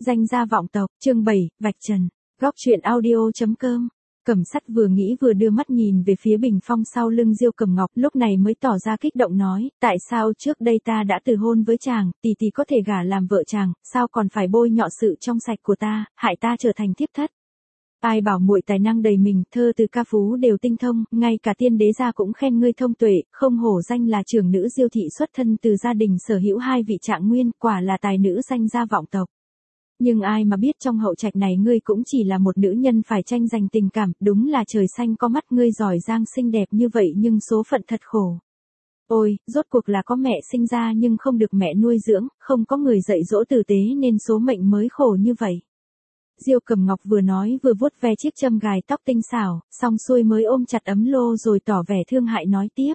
Danh gia vọng tộc, chương 7, vạch trần. Góc truyện audio.com. Cẩm Sắt vừa nghĩ vừa đưa mắt nhìn về phía bình phong sau lưng Diêu Cẩm Ngọc, lúc này mới tỏ ra kích động nói, tại sao trước đây ta đã từ hôn với chàng, tỷ có thể gả làm vợ chàng, sao còn phải bôi nhọ sự trong sạch của ta, hại ta trở thành thiếp thất. Ai bảo muội tài năng đầy mình, thơ từ ca phú đều tinh thông, ngay cả tiên đế gia cũng khen ngươi thông tuệ, không hổ danh là trưởng nữ Diêu thị xuất thân từ gia đình sở hữu hai vị trạng nguyên, quả là tài nữ danh gia vọng tộc. Nhưng ai mà biết trong hậu trạch này ngươi cũng chỉ là một nữ nhân phải tranh giành tình cảm, đúng là trời xanh có mắt, ngươi giỏi giang xinh đẹp như vậy nhưng số phận thật khổ. Ôi, rốt cuộc là có mẹ sinh ra nhưng không được mẹ nuôi dưỡng, không có người dạy dỗ tử tế nên số mệnh mới khổ như vậy. Diêu Cẩm Ngọc vừa nói vừa vuốt ve chiếc châm gài tóc tinh xảo, xong xuôi mới ôm chặt ấm lô rồi tỏ vẻ thương hại nói tiếp.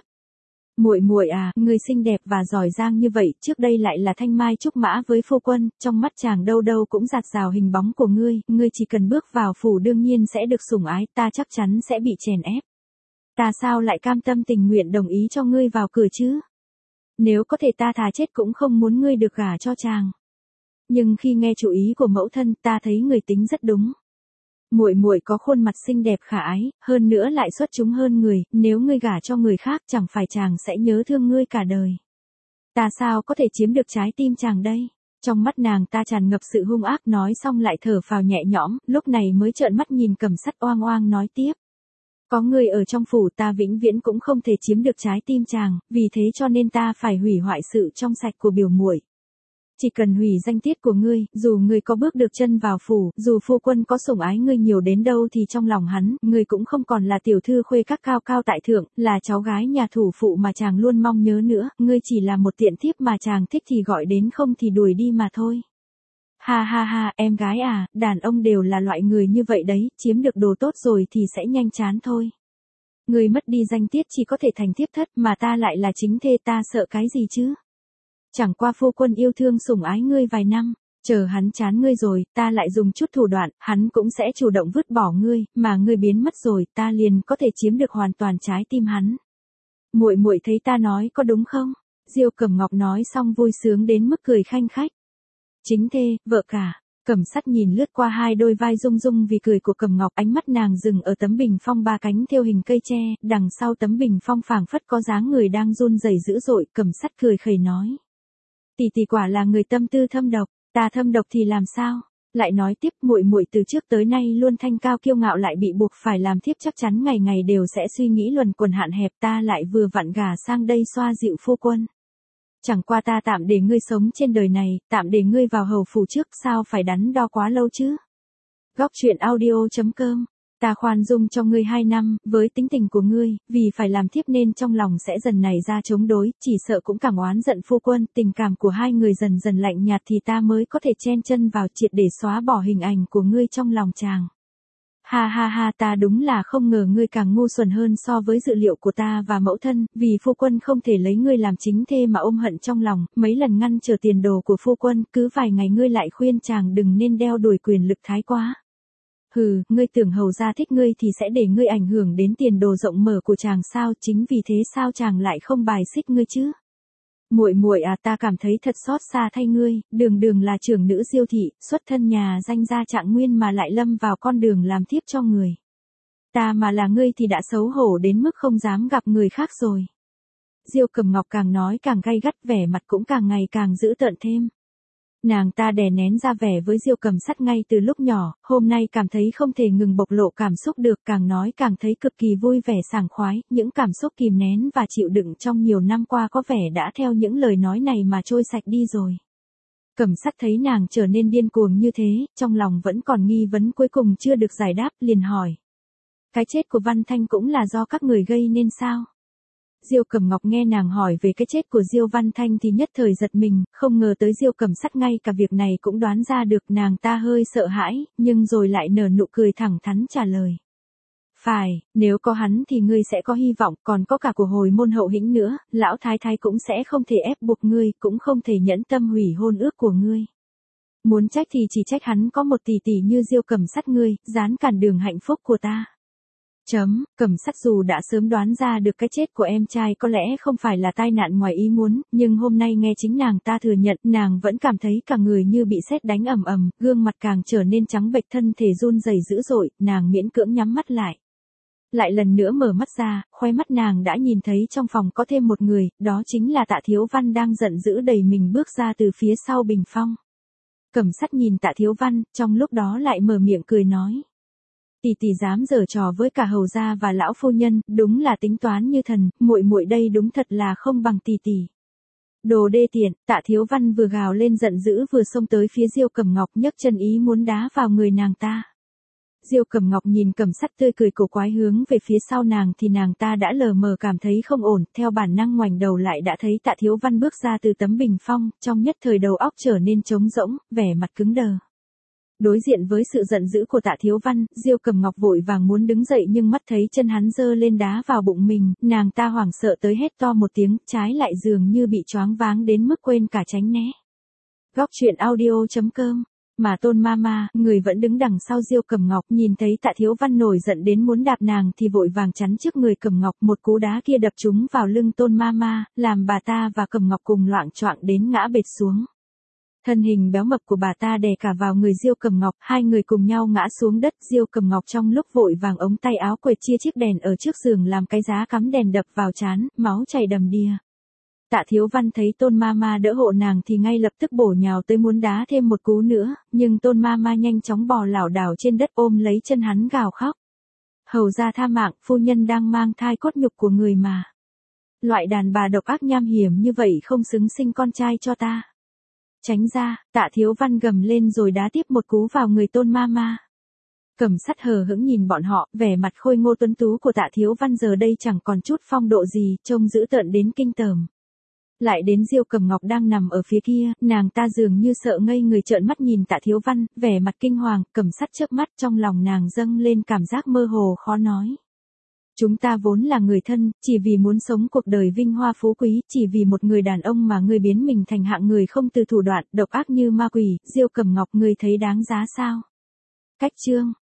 Muội à, người xinh đẹp và giỏi giang như vậy, trước đây lại là thanh mai trúc mã với phu quân, trong mắt chàng đâu đâu cũng rạt rào hình bóng của ngươi chỉ cần bước vào phủ đương nhiên sẽ được sủng ái, ta chắc chắn sẽ bị chèn ép. Ta sao lại cam tâm tình nguyện đồng ý cho ngươi vào cửa chứ? Nếu có thể ta thà chết cũng không muốn ngươi được gả cho chàng. Nhưng khi nghe chủ ý của mẫu thân, ta thấy người tính rất đúng. Muội có khuôn mặt xinh đẹp khả ái, hơn nữa lại xuất chúng hơn người, nếu ngươi gả cho người khác chẳng phải chàng sẽ nhớ thương ngươi cả đời. Ta sao có thể chiếm được trái tim chàng đây? Trong mắt nàng ta tràn ngập sự hung ác, nói xong lại thở phào nhẹ nhõm, lúc này mới trợn mắt nhìn Cẩm Sắt oang oang nói tiếp. Có người ở trong phủ ta vĩnh viễn cũng không thể chiếm được trái tim chàng, vì thế cho nên ta phải hủy hoại sự trong sạch của biểu muội. Chỉ cần hủy danh tiết của ngươi, dù ngươi có bước được chân vào phủ, dù phu quân có sủng ái ngươi nhiều đến đâu thì trong lòng hắn, ngươi cũng không còn là tiểu thư khuê các cao cao tại thượng, là cháu gái nhà thủ phụ mà chàng luôn mong nhớ nữa, ngươi chỉ là một tiện thiếp mà chàng thích thì gọi đến không thì đuổi đi mà thôi. Ha ha ha, em gái à, đàn ông đều là loại người như vậy đấy, chiếm được đồ tốt rồi thì sẽ nhanh chán thôi. Ngươi mất đi danh tiết chỉ có thể thành thiếp thất, mà ta lại là chính thê, ta sợ cái gì chứ? Chẳng qua phu quân yêu thương sủng ái ngươi vài năm, chờ hắn chán ngươi rồi, ta lại dùng chút thủ đoạn, hắn cũng sẽ chủ động vứt bỏ ngươi, mà ngươi biến mất rồi, ta liền có thể chiếm được hoàn toàn trái tim hắn. Muội thấy ta nói có đúng không? Diêu Cẩm Ngọc nói xong vui sướng đến mức cười khanh khách. Chính thê, vợ cả. Cẩm Sắt nhìn lướt qua hai đôi vai rung rung vì cười của Cẩm Ngọc, ánh mắt nàng dừng ở tấm bình phong ba cánh thêu hình cây tre, đằng sau tấm bình phong phảng phất có dáng người đang run rẩy dữ dội, Cẩm Sắt cười khẩy nói. Tỷ quả là người tâm tư thâm độc, ta thâm độc thì làm sao? Lại nói tiếp, muội từ trước tới nay luôn thanh cao kiêu ngạo, lại bị buộc phải làm thiếp, chắc chắn ngày ngày đều sẽ suy nghĩ luẩn quẩn hạn hẹp, ta lại vừa vặn gả sang đây xoa dịu phu quân. Chẳng qua ta tạm để ngươi sống trên đời này, tạm để ngươi vào hầu phủ trước, sao phải đắn đo quá lâu chứ? Góc truyện audio.com. Ta khoan dung cho ngươi 2 năm, với tính tình của ngươi, vì phải làm thiếp nên trong lòng sẽ dần nảy ra chống đối, chỉ sợ cũng càng oán giận phu quân, tình cảm của hai người dần dần lạnh nhạt thì ta mới có thể chen chân vào triệt để xóa bỏ hình ảnh của ngươi trong lòng chàng. Ha ha ha, ta đúng là không ngờ ngươi càng ngu xuẩn hơn so với dự liệu của ta và mẫu thân, vì phu quân không thể lấy ngươi làm chính thê mà ôm hận trong lòng, mấy lần ngăn trở tiền đồ của phu quân, cứ vài ngày ngươi lại khuyên chàng đừng nên đeo đuổi quyền lực thái quá. Hừ, ngươi tưởng hầu gia thích ngươi thì sẽ để ngươi ảnh hưởng đến tiền đồ rộng mở của chàng sao, chính vì thế sao chàng lại không bài xích ngươi chứ? Muội à, ta cảm thấy thật xót xa thay ngươi, đường là trưởng nữ Diêu thị, xuất thân nhà danh gia trạng nguyên mà lại lâm vào con đường làm thiếp cho người. Ta mà là ngươi thì đã xấu hổ đến mức không dám gặp người khác rồi. Diêu Cẩm Ngọc càng nói càng gay gắt, vẻ mặt cũng càng ngày càng dữ tợn thêm. Nàng ta đè nén ra vẻ với Diêu Cẩm Sắt ngay từ lúc nhỏ, hôm nay cảm thấy không thể ngừng bộc lộ cảm xúc được, càng nói càng thấy cực kỳ vui vẻ sảng khoái, những cảm xúc kìm nén và chịu đựng trong nhiều năm qua có vẻ đã theo những lời nói này mà trôi sạch đi rồi. Cẩm Sắt thấy nàng trở nên điên cuồng như thế, trong lòng vẫn còn nghi vấn cuối cùng chưa được giải đáp, liền hỏi. Cái chết của Văn Thanh cũng là do các người gây nên sao? Diêu Cẩm Ngọc nghe nàng hỏi về cái chết của Diêu Văn Thanh thì nhất thời giật mình, không ngờ tới Diêu Cẩm Sắt ngay cả việc này cũng đoán ra được, nàng ta hơi sợ hãi, nhưng rồi lại nở nụ cười thẳng thắn trả lời. Phải, nếu có hắn thì ngươi sẽ có hy vọng, còn có cả của hồi môn Hậu Hĩnh nữa, lão thái thái cũng sẽ không thể ép buộc ngươi, cũng không thể nhẫn tâm hủy hôn ước của ngươi. Muốn trách thì chỉ trách hắn có một tỷ như Diêu Cẩm Sắt ngươi, dán cản đường hạnh phúc của ta. Cẩm Sắt dù đã sớm đoán ra được cái chết của em trai có lẽ không phải là tai nạn ngoài ý muốn, nhưng hôm nay nghe chính nàng ta thừa nhận, nàng vẫn cảm thấy cả người như bị sét đánh ầm ầm, gương mặt càng trở nên trắng bệch, thân thể run rẩy dữ dội, nàng miễn cưỡng nhắm mắt lại. Lại lần nữa mở mắt ra, khóe mắt nàng đã nhìn thấy trong phòng có thêm một người, đó chính là Tạ Thiếu Văn đang giận dữ đẩy mình bước ra từ phía sau bình phong. Cẩm Sắt nhìn Tạ Thiếu Văn, trong lúc đó lại mở miệng cười nói. Tỷ tỷ dám giở trò với cả hầu gia và lão phu nhân, đúng là tính toán như thần, muội muội đây đúng thật là không bằng tỷ tỷ. Đồ đê tiện, Tạ Thiếu Văn vừa gào lên giận dữ vừa xông tới phía Diêu Cẩm Ngọc, nhấc chân ý muốn đá vào người nàng ta. Diêu Cẩm Ngọc nhìn Cẩm Sắt tươi cười cổ quái hướng về phía sau nàng thì nàng ta đã lờ mờ cảm thấy không ổn, theo bản năng ngoảnh đầu lại đã thấy Tạ Thiếu Văn bước ra từ tấm bình phong, trong nhất thời đầu óc trở nên trống rỗng, vẻ mặt cứng đờ. Đối diện với sự giận dữ của Tạ Thiếu Văn, Diêu Cẩm Ngọc vội vàng muốn đứng dậy nhưng mắt thấy chân hắn giơ lên đá vào bụng mình, nàng ta hoảng sợ tới hét to một tiếng, trái lại dường như bị choáng váng đến mức quên cả tránh né. Góc truyện audio.com. Mà Tôn Mama, người vẫn đứng đằng sau Diêu Cẩm Ngọc, nhìn thấy Tạ Thiếu Văn nổi giận đến muốn đạp nàng thì vội vàng chắn trước người Cẩm Ngọc, một cú đá kia đập trúng vào lưng Tôn Mama, làm bà ta và Cẩm Ngọc cùng loạng choạng đến ngã bệt xuống. Thân hình béo mập của bà ta đè cả vào người Diêu Cẩm Ngọc, hai người cùng nhau ngã xuống đất. Diêu Cẩm Ngọc trong lúc vội vàng ống tay áo quệt chia chiếc đèn ở trước giường làm cái giá cắm đèn đập vào trán, máu chảy đầm đìa. Tạ Thiếu Văn thấy Tôn Mama đỡ hộ nàng thì ngay lập tức bổ nhào tới muốn đá thêm một cú nữa, nhưng Tôn Mama nhanh chóng bò lảo đảo trên đất ôm lấy chân hắn gào khóc. Hầu gia tha mạng, phu nhân đang mang thai cốt nhục của người mà. Loại đàn bà độc ác nham hiểm như vậy không xứng sinh con trai cho ta. Tránh ra, Tạ Thiếu Văn gầm lên rồi đá tiếp một cú vào người Tôn Mama. Cẩm Sắt hờ hững nhìn bọn họ, vẻ mặt khôi ngô tuấn tú của Tạ Thiếu Văn giờ đây chẳng còn chút phong độ gì, trông dữ tợn đến kinh tởm. Lại đến Diêu Cẩm Ngọc đang nằm ở phía kia, nàng ta dường như sợ ngây người trợn mắt nhìn Tạ Thiếu Văn, vẻ mặt kinh hoàng, Cẩm Sắt chớp mắt, trong lòng nàng dâng lên cảm giác mơ hồ khó nói. Chúng ta vốn là người thân, chỉ vì muốn sống cuộc đời vinh hoa phú quý, chỉ vì một người đàn ông mà ngươi biến mình thành hạng người không từ thủ đoạn, độc ác như ma quỷ, Diêu Cẩm Ngọc, ngươi thấy đáng giá sao? Cách chương